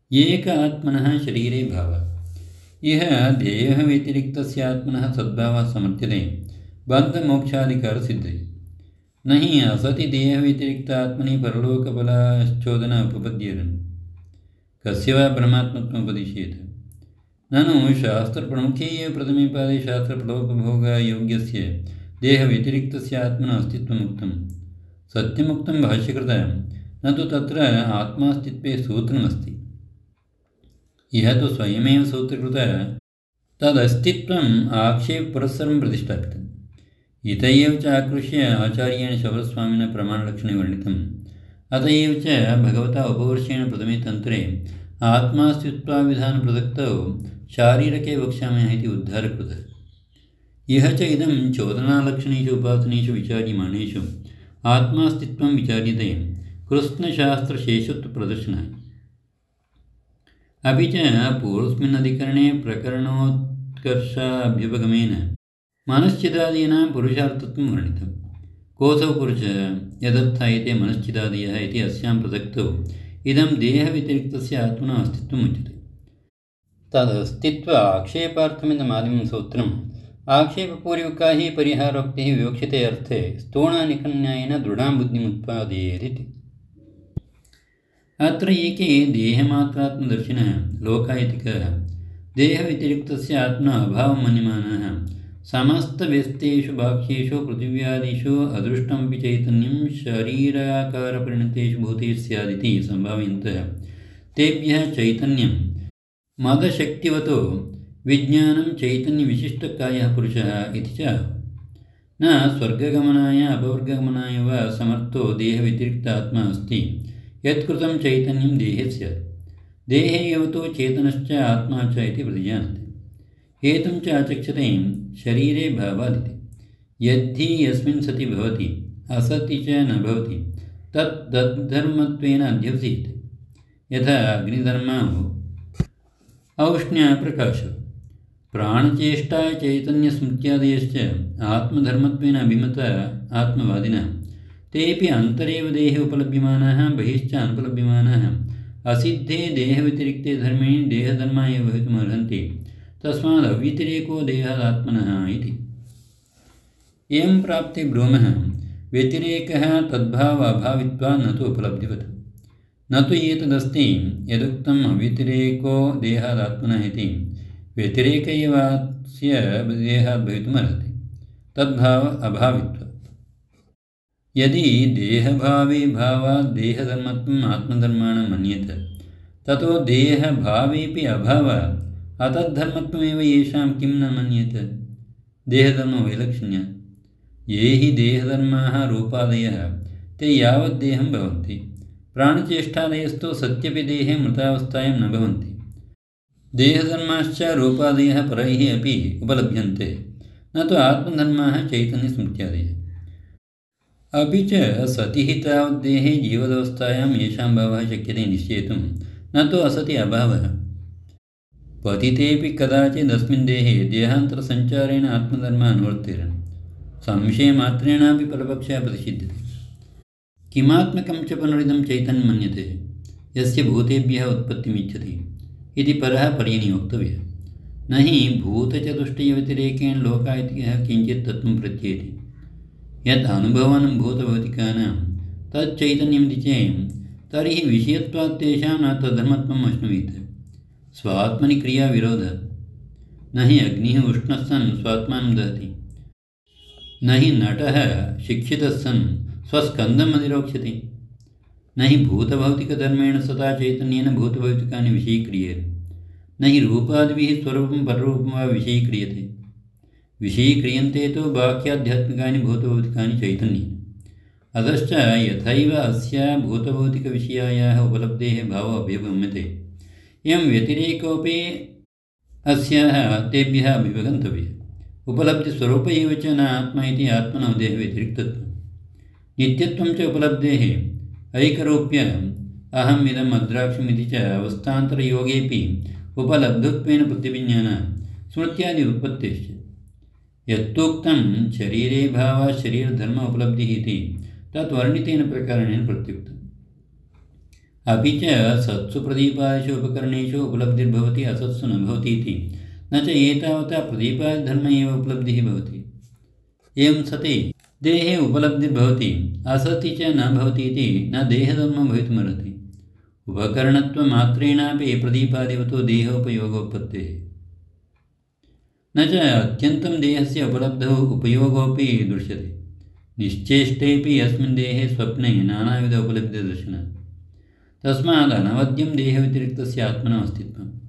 एक आत्मनः शरीरे भावः। इह देहव्यतिरिक्तस्य आत्मनः सद्भावः समर्थ्यते बन्धमोक्षादिकारसिद्धये। न हि असति देहव्यतिरिक्त आत्मनि परलोकफलश्चोदन उपपद्येरन्। कस्य वा ब्रह्मात्मत्वमुपदिश्येत। ननु शास्त्रप्रमुखे एव प्रथमे पादे शास्त्रफलोपभोगयोग्यस्य देहव्यतिरिक्तस्य आत्मनः अस्तित्वमुक्तं। सत्यमुक्तं भाष्यकृतः, न तु तत्र आत्मास्तित्वे सूत्रमस्ति। इह तु स्वयमेव सूत्रकृतः तदस्तित्वम् आक्षेपपुरस्सरं प्रतिष्ठापितम्। इत एव च आकृष्य आचार्येण शबरस्वामिना प्रमाणलक्षणे वर्णितम्। अत एव च भगवता उपवर्षेण प्रथमे तन्त्रे आत्मास्तित्वाविधानप्रसक्तौ शारीरके वक्ष्यामः इति उद्धारकृतः। इह च इदं चोदनालक्षणेषु उपासनेषु विचार्यमाणेषु आत्मास्तित्वं विचार्यते कृत्स्नशास्त्रशेषत्वप्रदर्शनाय। अपि च पूर्वस्मिन्नधिकरणे प्रकरणोत्कर्षाभ्युपगमेन मनश्चिदादीनां पुरुषार्थत्वं वर्णितं। कोऽसौ पुरुषः यदर्थ एते मनश्चिदादयः इति अस्यां प्रसक्तौ इदं देहव्यतिरिक्तस्य आत्मनः अस्तित्वम् उच्यते। तदस्तित्व आक्षेपार्थमिदमादिमं सूत्रम् आक्षेपपूर्वका हि परिहारोक्तिः विवक्षिते अर्थे स्थूणानिकन्यायेन दृढां बुद्धिमुत्पादयेदिति। अत्र एके देहमात्रात्मदर्शिनः लोकायतिकः देहव्यतिरिक्तस्य आत्मनः अभावं मन्यमानः समस्तव्यस्तेषु बाह्येषु पृथिव्यादिषु अदृष्टमपि चैतन्यं शरीराकारपरिणतेषु भूतेषु स्यादिति सम्भावयन्तः तेभ्यः चैतन्यं मदशक्तिवतो विज्ञानं चैतन्यविशिष्टकायः पुरुषः इति च न स्वर्गगमनाय अपवर्गगमनाय वा समर्थो देहव्यतिरिक्तात्मा अस्ति यत्कृतं चैतन्यं देहे स्यात्। देहे एव तु चेतनश्च आत्मा च इति प्रतिजानते। हेतुं च आचक्षते शरीरे भावादिति। यद्धि यस्मिन् सति भवति असति च न भवति तत् तद्धर्मत्वेन अध्यवसीयते। यथा अग्निधर्मो औष्ण्यप्रकाशः प्राणचेष्टा चैतन्यस्मृत्यादयश्च आत्मधर्मत्वेन अभिमता आत्मवादिनः तेऽपि अन्तरेव देहे उपलभ्यमानाः बहिश्च अनुपलभ्यमानाः असिद्धे देहव्यतिरिक्ते धर्मे देहधर्मा एव भवितुमर्हन्ति। तस्माद् अव्यतिरेको देहादात्मनः इति। एवं प्राप्ते ब्रूमः व्यतिरेकः तद्भाव अभावित्वात् न तु उपलब्धिवत्। न तु एतदस्ति यदुक्तम् अव्यतिरेको देहादात्मनः इति। व्यतिरेक एवास्य देहात् भवितुमर्हति तद्भाव अभावित्वात्। यदि देहभावे भावात् देहधर्मत्वम् आत्मधर्माणां मन्येत ततो देहभावेऽपि अभावात् अतद्धर्मत्वमेव येषां किं न मन्येत। देहधर्मवैलक्षण्यात् ये हि देहधर्माः रूपादयः ते यावद्देहं भवन्ति। प्राणचेष्टादयस्तु सत्यपि देहे मृतावस्थायां न भवन्ति। देहधर्माश्च रूपादयः परैः अपि उपलभ्यन्ते न तु आत्मधर्माः चैतन्यस्मृत्यादयः। अपि च सति हि तावद्देहे जीवदवस्थायां येषां भावः शक्यते निश्चेतुं न तु असति अभावः। पतितेऽपि कदाचिदस्मिन् देहे देहान्तरसञ्चारेण आत्मधर्मः अनुवर्तेरन् संशयमात्रेणापि फलपक्षः प्रतिषिध्यते। किमात्मकं च पुनरिदं चैतन्यं मन्यते यस्य भूतेभ्यः उत्पत्तिमिच्छति इति परः पर्यनियोक्तव्यः। न हि भूतचतुष्टयव्यतिरेकेण लोकायतिकः किञ्चित् तत्त्वं प्रत्येति। यत् अनुभवानुभूतभौतिकानां तच्चैतन्यमिति चेत् तर्हि विषयत्वात् तेषां न तद्धर्मत्वम् अश्नुवीत्। स्वात्मनि क्रियाविरोधः। न हि अग्निः उष्णः सन् स्वात्मानं दहति। न हि नटः शिक्षितः सन् स्वस्कन्धम् अधिरोक्ष्यति। न हि भूतभौतिकधर्मेण सदा चैतन्येन भूतभौतिकानि विषयीक्रियेत। न हि रूपादिभिः स्वरूपं पररूपं वा विषयीक्रियते। विषयीक्रियन्ते तु बाह्याध्यात्मिकानि भूतभौतिकानि चैतन्येन। अतश्च यथैव अस्या भूतभौतिकविषयायाः उपलब्धेः भावो अभ्युपगम्यते एवं व्यतिरेकोऽपि अस्याः तेभ्यः अभिगन्तव्यः। उपलब्धिस्वरूप एव च न आत्मा इति आत्मनः देहव्यतिरिक्तत्वम्। नित्यत्वं च उपलब्धेः ऐकरूप्य अहम् इदम् अद्राक्षमिति च अवस्थान्तरयोगेऽपि उपलब्धत्वेन प्रतिविज्ञानात् स्मृत्यादि उत्पत्तेश्च। यत्तुक्तं शरीरे भावात् शरीरधर्म उपलब्धिः इति तत् वर्णितेन प्रकारेण प्रत्युक्तम्। अपि च सत्सु प्रदीपादिषु उपकरणेषु उपलब्धिर्भवति असत्सु न भवति इति न च एतावता प्रदीपादिधर्म एव उपलब्धिः भवति। एवं सति देहे उपलब्धिर्भवति असति च न भवति इति न देहधर्मं भवितुमर्हति। उपकरणत्वमात्रेणापि प्रदीपादिवतो देहोपयोगोत्पत्तेः न च अत्यन्तं देहस्य उपलब्धौ उपयोगोऽपि दृश्यते। निश्चेष्टेऽपि यस्मिन् देहे स्वप्ने नानाविध उपलब्धिदर्शनात् तस्मात् अनवद्यं देहव्यतिरिक्तस्य आत्मनः अस्तित्वम्।